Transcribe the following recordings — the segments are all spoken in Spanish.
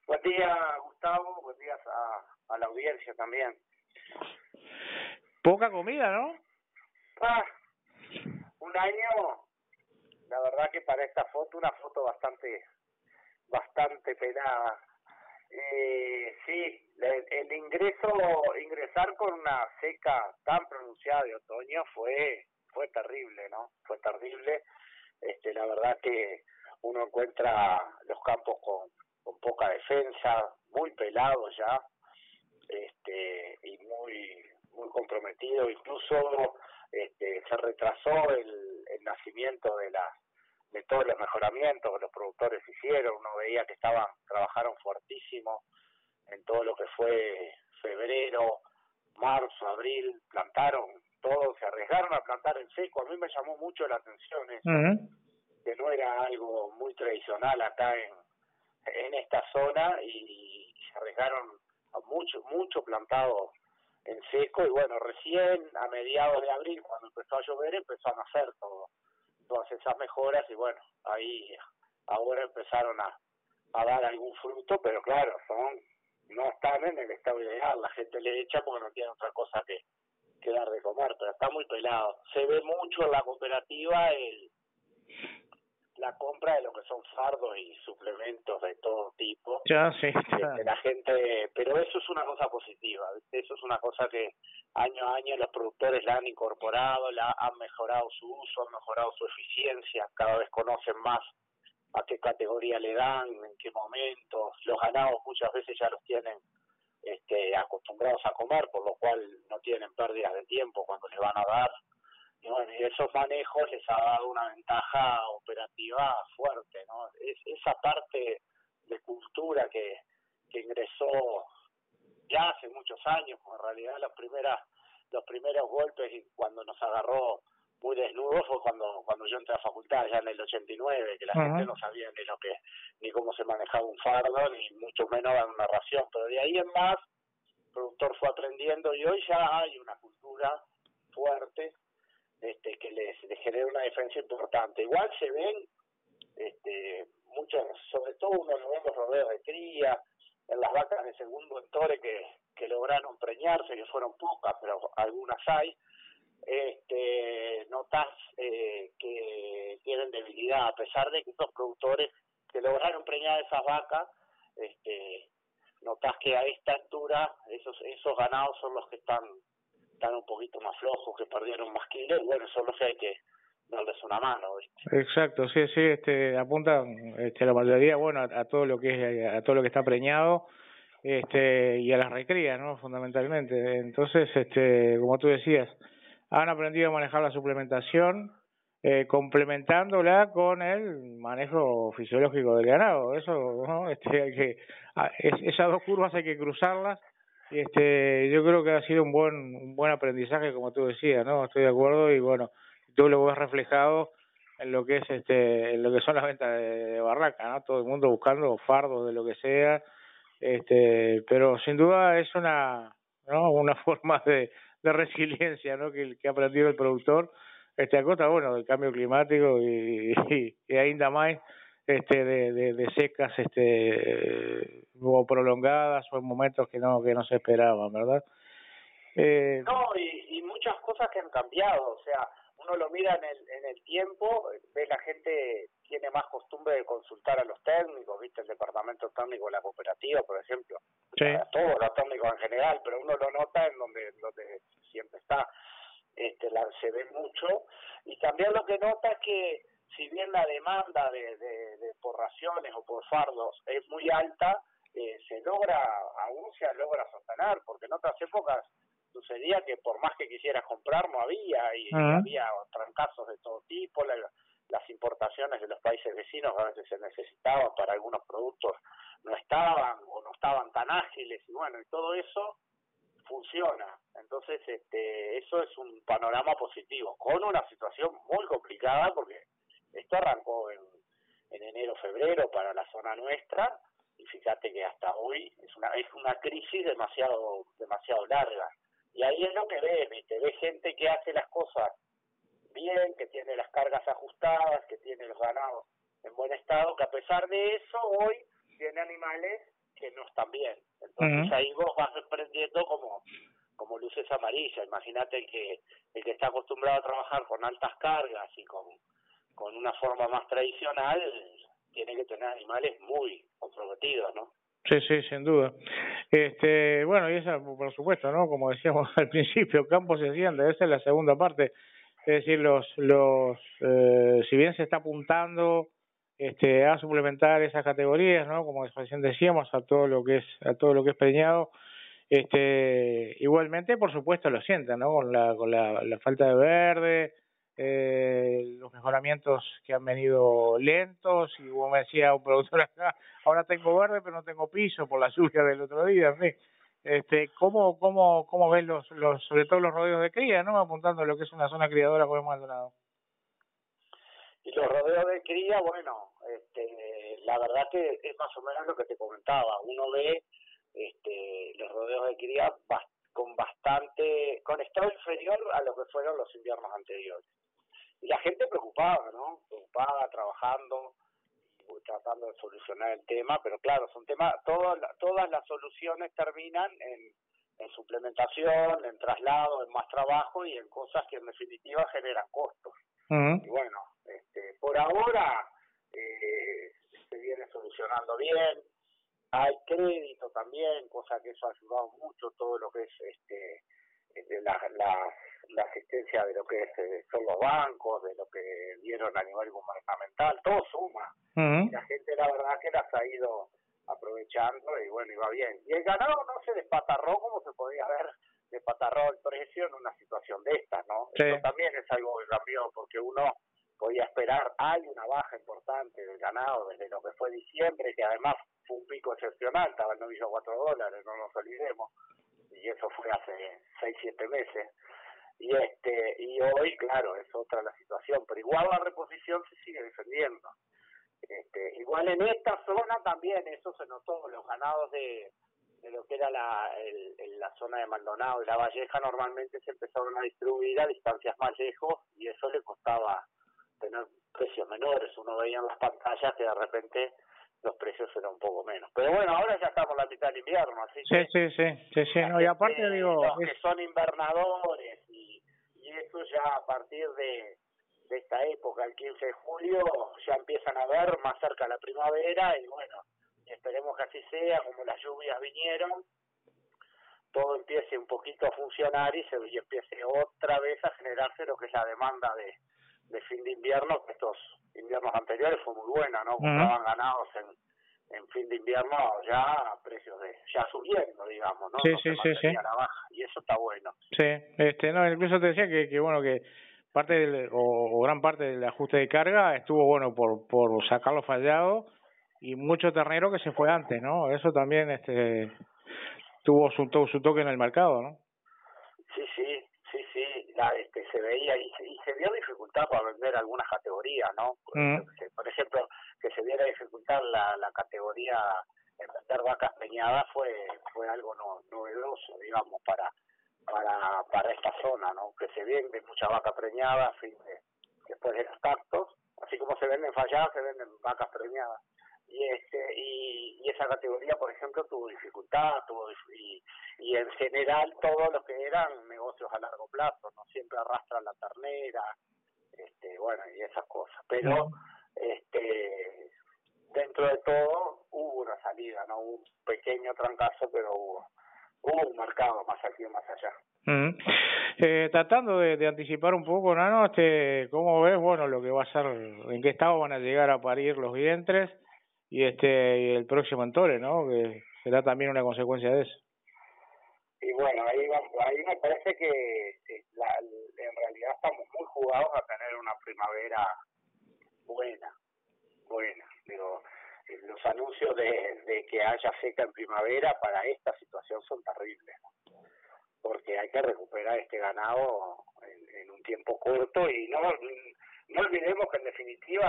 Buen día, Gustavo. Buen día a la audiencia también. Poca comida, ¿no? Un año, la verdad que para esta foto, una foto bastante pelada. Sí, el ingresar con una seca tan pronunciada de otoño fue terrible, ¿no? Fue terrible. La verdad que uno encuentra los campos con poca defensa, muy pelados ya, y muy comprometido. Incluso se retrasó el nacimiento de todos los mejoramientos que los productores hicieron. Uno veía que trabajaron fuertísimo en todo lo que fue febrero, marzo, abril, plantaron todo, se arriesgaron a plantar en seco. A mí me llamó mucho la atención eso, que no era algo muy tradicional acá en esta zona, y se arriesgaron a mucho plantado en seco. Y bueno, recién a mediados de abril, cuando empezó a llover, empezó a nacer todas esas mejoras, y bueno, ahí ahora empezaron a dar algún fruto, pero claro, no están en el estado ideal. La gente le echa porque no tiene otra cosa que dar de comer, pero está muy pelado. Se ve mucho en la cooperativa la compra de lo que son fardos y suplementos de todo tipo. Ya, sí. La gente, pero eso es una cosa positiva, ¿viste? Eso es una cosa que año a año los productores la han incorporado, han mejorado su uso, han mejorado su eficiencia, cada vez conocen más a qué categoría le dan, en qué momentos. Los ganados muchas veces ya los tienen acostumbrados a comer, por lo cual no tienen pérdidas de tiempo cuando les van a dar. Y bueno, y esos manejos les ha dado una ventaja operativa fuerte, ¿no? Esa parte de cultura que ingresó ya hace muchos años. En realidad los primeros golpes, y cuando nos agarró muy desnudos, fue cuando yo entré a facultad, ya en el 89, que la gente no sabía ni cómo se manejaba un fardo, ni mucho menos dar una ración. Pero de ahí en más, el productor fue aprendiendo, y hoy ya hay una cultura fuerte que les genera una defensa importante. Igual se ven muchos, sobre todo uno lo ve en los rodeos de cría, en las vacas de segundo entore que lograron preñarse, que fueron pocas, pero algunas hay. Notas que tienen debilidad, a pesar de que estos productores que lograron preñar esas vacas, notas que a esta altura esos ganados son los que están un poquito más flojos, que perdieron más kilos, y bueno, son los que hay que darles una mano, ¿viste? Exacto, sí, apunta la mayoría, bueno, a todo lo que está preñado, y a las recrías, ¿no? Fundamentalmente. Entonces, como tú decías, han aprendido a manejar la suplementación, complementándola con el manejo fisiológico del ganado. Eso, ¿no? Esas dos curvas hay que cruzarlas. Yo creo que ha sido un buen aprendizaje, como tú decías, ¿no? Estoy de acuerdo, y bueno, tú lo ves reflejado en lo que es en lo que son las ventas de barraca, ¿no? Todo el mundo buscando fardos de lo que sea, pero sin duda es una forma de resiliencia, ¿no? que ha aprendido el productor a costa, bueno, del cambio climático y ainda más de secas o prolongadas, o en momentos que no se esperaban, ¿verdad? No, y muchas cosas que han cambiado. O sea, uno lo mira en el tiempo, ve, la gente tiene más costumbre de consultar a los técnicos, ¿viste? El departamento técnico de la cooperativa, por ejemplo, sí. A todos los técnicos en general, pero uno lo nota en donde siempre está, se ve mucho. Y también lo que nota es que, si bien la demanda de por raciones o por fardos es muy alta, aún se logra sostener, porque en otras épocas sucedía que por más que quisieras comprar no había, y había trancazos de todo tipo. Las importaciones de los países vecinos a veces se necesitaban para algunos productos, no estaban o no estaban tan ágiles, y bueno, y todo eso funciona. Entonces eso es un panorama positivo, con una situación muy complicada, porque esto arrancó en enero, febrero para la zona nuestra, y fíjate que hasta hoy es una crisis demasiado larga. Y ahí es lo que ves, ¿viste? Ves gente que hace las cosas bien, que tiene las cargas ajustadas, que tiene los ganados en buen estado, que a pesar de eso hoy tiene animales que no están bien. Entonces ahí vos vas desprendiendo como luces amarillas. Imagínate el que está acostumbrado a trabajar con altas cargas y con una forma más tradicional, tiene que tener animales muy comprometidos, ¿no? Sí, sí, sin duda. Bueno, y esa, por supuesto, ¿no? Como decíamos al principio, campo se asciende, esa es la segunda parte. Es decir, si bien se está apuntando a suplementar esas categorías, ¿no? Como recién decíamos, a todo lo que es preñado, igualmente, por supuesto, lo sienten, ¿no? Con la falta de verde, los mejoramientos que han venido lentos, y como me decía un productor acá, ahora tengo verde pero no tengo piso por la lluvia del otro día, en fin. ¿Cómo ves sobre todo los rodeos de cría, ¿no? Apuntando a lo que es una zona criadora como Maldonado? Y los rodeos de cría, bueno, la verdad que es más o menos lo que te comentaba. Uno ve los rodeos de cría con estado inferior a lo que fueron los inviernos anteriores. Y la gente preocupada, ¿no? Preocupada, trabajando, tratando de solucionar el tema, pero claro, son temas, todas las soluciones terminan en suplementación, en traslado, en más trabajo y en cosas que en definitiva generan costos. Y bueno, por ahora se viene solucionando bien. Hay crédito también, cosa que eso ha ayudado mucho, todo lo que es la asistencia de lo que son los bancos, de lo que dieron a nivel gubernamental, todo suma. Y la gente la verdad que las ha ido aprovechando y bueno, iba bien. Y el ganado no se despatarró como se podía ver despatarró el precio en una situación de estas, ¿no? Sí. Eso también es algo que cambió, porque uno podía esperar, hay una baja importante del ganado desde lo que fue diciembre, que además fue un pico excepcional, estaba el novillo a $4, no nos olvidemos, y eso fue hace 6-7 meses. Y hoy, claro, es otra la situación, pero igual la reposición se sigue defendiendo. Igual en esta zona también eso se notó, los ganados de lo que era la zona de Maldonado y la Valleja normalmente se empezaron a distribuir a distancias más lejos y eso le costaba tener precios menores. Uno veía en las pantallas que de repente los precios eran un poco menos. Pero bueno, ahora ya estamos en la mitad del invierno, así que... Sí, no, y aparte digo... Los que son invernadores y eso ya a partir de esta época, el 15 de julio, ya empiezan a ver más cerca la primavera y bueno, esperemos que así sea, como las lluvias vinieron, todo empiece un poquito a funcionar y empiece otra vez a generarse lo que es la demanda de fin de invierno, que estos inviernos anteriores fue muy buena, ¿no? Compraban ganados en fin de invierno ya a precios ya subiendo, digamos, ¿no? Sí. La baja, y eso está bueno. Sí, no, incluso te decía que bueno, que parte o gran parte del ajuste de carga estuvo bueno por sacarlo fallado y mucho ternero que se fue antes, ¿no? Eso también tuvo su toque en el mercado, ¿no? Sí, se veía y se vio dificultad para vender algunas categorías, ¿no? Por ejemplo, que se viera dificultad la categoría en vender vacas preñadas fue algo novedoso, digamos, para esta zona, ¿no? Que se vende mucha vaca preñada después de los tactos, así como se venden falladas, se venden vacas preñadas. Y esa categoría, por ejemplo, tuvo dificultad, y en general todos los que eran negocios a largo plazo, no siempre arrastran la ternera, bueno, y esas cosas. Pero dentro de todo hubo una salida, no hubo un pequeño trancazo, pero hubo un mercado más aquí o más allá. Tratando de anticipar un poco, Nano, ¿cómo ves, bueno, lo que va a ser, en qué estado van a llegar a parir los vientres y el próximo entore, ¿no? Que será también una consecuencia de eso? Y bueno, ahí me parece que en realidad estamos muy jugados a tener una primavera buena. Digo, los anuncios de que haya seca en primavera para esta situación son terribles, ¿no? Porque hay que recuperar este ganado en un tiempo corto y no olvidemos que en definitiva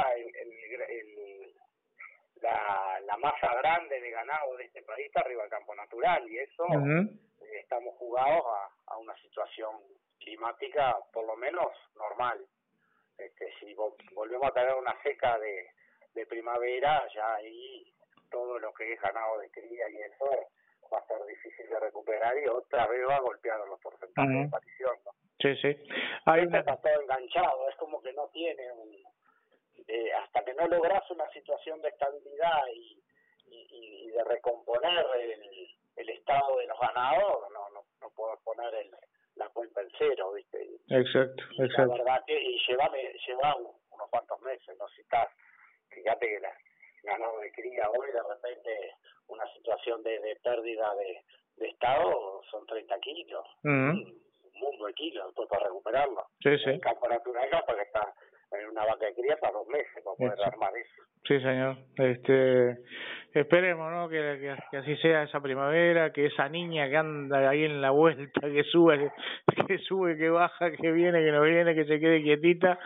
la masa grande de ganado de este país está arriba del campo natural y eso estamos jugados a una situación climática por lo menos normal. Si volvemos a tener una seca de primavera, ya ahí todo lo que es ganado de cría y eso va a ser difícil de recuperar y otra vez va a golpear los porcentajes de aparición, ¿no? Sí, sí. Está todo enganchado, es como que no tiene hasta que no logras una situación de estabilidad y de recomponer el estado de los ganados, no puedo poner la cuenta en cero, ¿viste? Exacto. La verdad que lleva unos cuantos meses, ¿no? Si estás, fíjate que ganado de cría hoy, de repente una situación de pérdida de estado son 30 kilos, un mundo de kilos después para recuperarlo. Sí. En campo natural capaz que está en una vaca de cría para 2 meses para poder armar eso. Sí, señor. Esperemos, ¿no? Que así sea esa primavera, que esa niña que anda ahí en la vuelta, que sube, que baja, que viene, que no viene, que se quede quietita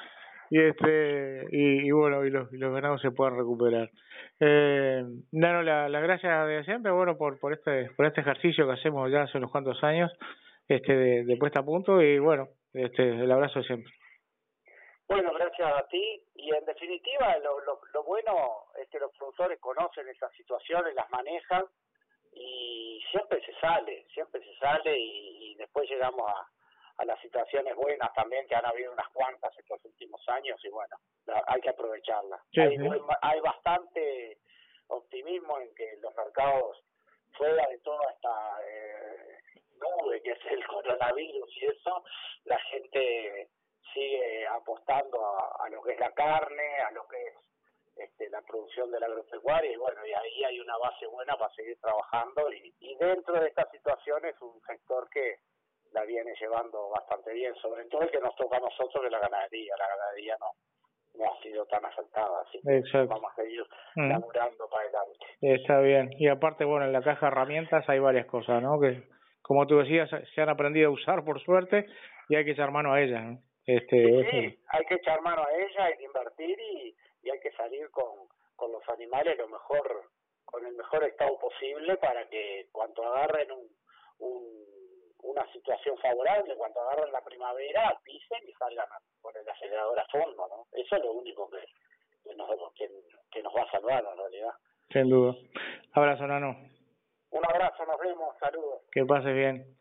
y bueno, y los ganados se puedan recuperar. Danos las gracias de siempre, bueno, por este ejercicio que hacemos ya hace unos cuantos años, de puesta a punto, y bueno, el abrazo de siempre. Bueno, gracias a ti, y en definitiva lo bueno es que los productores conocen esas situaciones, las manejan y siempre se sale y después llegamos a las situaciones buenas también, que han habido unas cuantas estos últimos años, y bueno, hay que aprovecharlas. Sí, hay bastante optimismo en que los mercados, fuera de toda esta nube que es el coronavirus y eso, la gente sigue apostando a lo que es la carne, a lo que es la producción de la agropecuaria, y bueno, y ahí hay una base buena para seguir trabajando, y dentro de esta situación es un sector que la viene llevando bastante bien, sobre todo el que nos toca a nosotros, que es la ganadería no ha sido tan afectada, así que vamos a seguir laburando para adelante. Está bien, y aparte, bueno, en la caja de herramientas hay varias cosas, ¿no? Que, como tú decías, se han aprendido a usar por suerte, y hay que echar mano a ellas, ¿no? Sí, hay que echar mano a ella, hay que invertir y hay que salir con los animales con el mejor estado posible, para que cuando agarren una situación favorable, cuando agarren la primavera, pisen y salgan con el acelerador a fondo, ¿no? Eso es lo único que nos va a salvar en realidad. Sin duda. Abrazo, Nano. Un abrazo, nos vemos, saludos. Que pases bien.